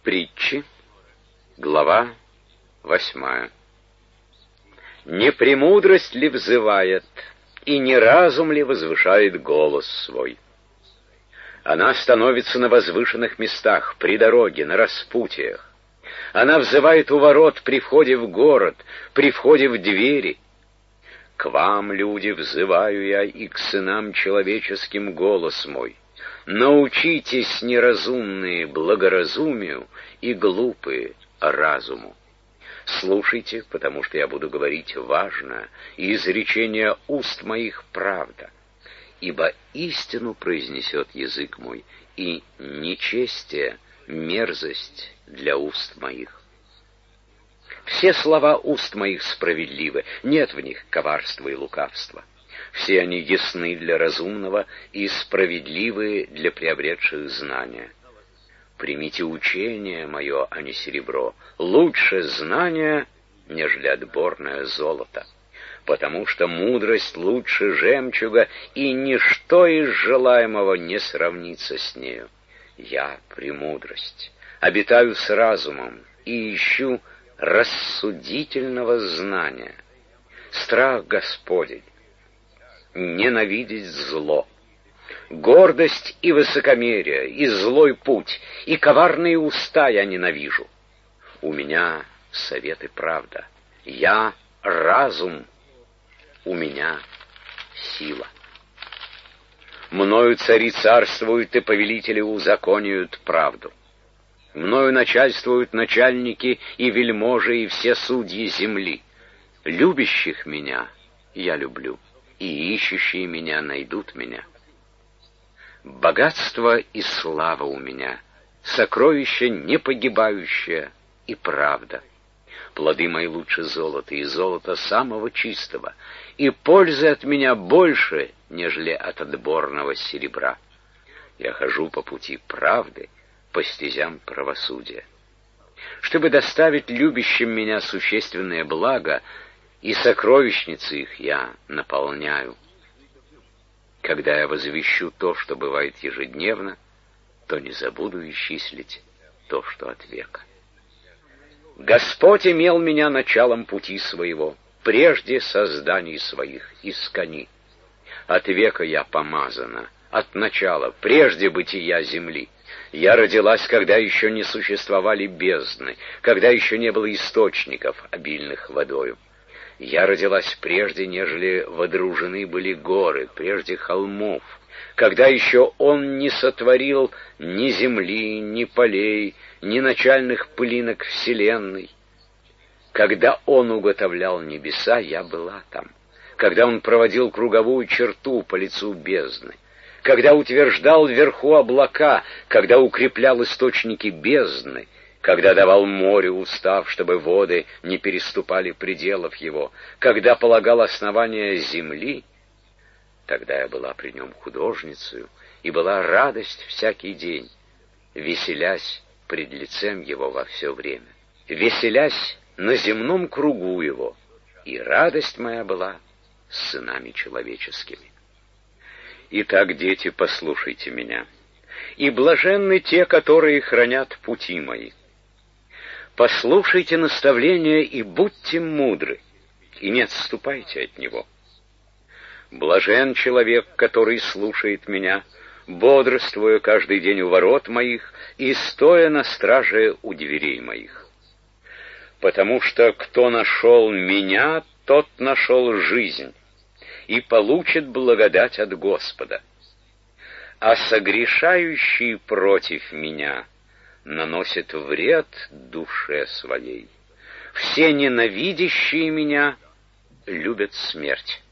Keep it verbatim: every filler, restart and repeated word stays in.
Притчи, глава восьмая. Не премудрость ли взывает, и не разум ли возвышает голос свой? Она становится на возвышенных местах, при дороге, на распутьях. Она взывает у ворот при входе в город, при входе в двери. К вам, люди, взываю я, и к сынам человеческим голос мой. Научитесь, неразумные, благоразумию, и глупые разуму. Слушайте, потому что я буду говорить важно, и изречение уст моих правда. Ибо истину произнесет язык мой, и нечестие — мерзость для уст моих. Все слова уст моих справедливы, нет в них коварства и лукавства. Все они ясны для разумного и справедливы для приобретших знания. Примите учение мое, а не серебро, лучше знания, нежели отборное золото, потому что мудрость лучше жемчуга, и ничто из желаемого не сравнится с нею. Я премудрость, обитаю с разумом и ищу рассудительного знания. Страх Господень, ненавидеть зло, гордость и высокомерие, и злой путь, и коварные уста я ненавижу. У меня совет и правда, я разум, у меня сила. Мною цари царствуют, и повелители узаконивают правду. Мною начальствуют начальники и вельможи, и все судьи земли. Любящих меня я люблю, и ищущие меня найдут меня. Богатство и слава у меня, сокровище непогибающее и правда. Плоды мои лучше золота, и золота самого чистого, и пользы от меня больше, нежели от отборного серебра. Я хожу по пути правды, по стезям правосудия. Чтобы доставить любящим меня существенное благо, и сокровищницы их я наполняю. Когда я возвещу то, что бывает ежедневно, то не забуду исчислить то, что от века. Господь имел меня началом пути своего, прежде созданий своих искони. От века я помазана, от начала, прежде бытия земли. Я родилась, когда еще не существовали бездны, когда еще не было источников, обильных водою. Я родилась прежде, нежели водружены были горы, прежде холмов, когда еще Он не сотворил ни земли, ни полей, ни начальных пылинок вселенной. Когда Он уготовлял небеса, я была там. Когда Он проводил круговую черту по лицу бездны, когда утверждал вверху облака, когда укреплял источники бездны, когда давал морю устав, чтобы воды не переступали пределов его, когда полагал основания земли, тогда я была при нем художницею, и была радость всякий день, веселясь пред лицем его во все время, веселясь на земном кругу его, и радость моя была с сынами человеческими. Итак, дети, послушайте меня, и блаженны те, которые хранят пути мои. Послушайте наставления и будьте мудры, и не отступайте от него. Блажен человек, который слушает меня, бодрствуя каждый день у ворот моих и стоя на страже у дверей моих. Потому что кто нашел меня, тот нашел жизнь и получит благодать от Господа. А согрешающий против меня наносит вред душе своей. Все ненавидящие меня любят смерть.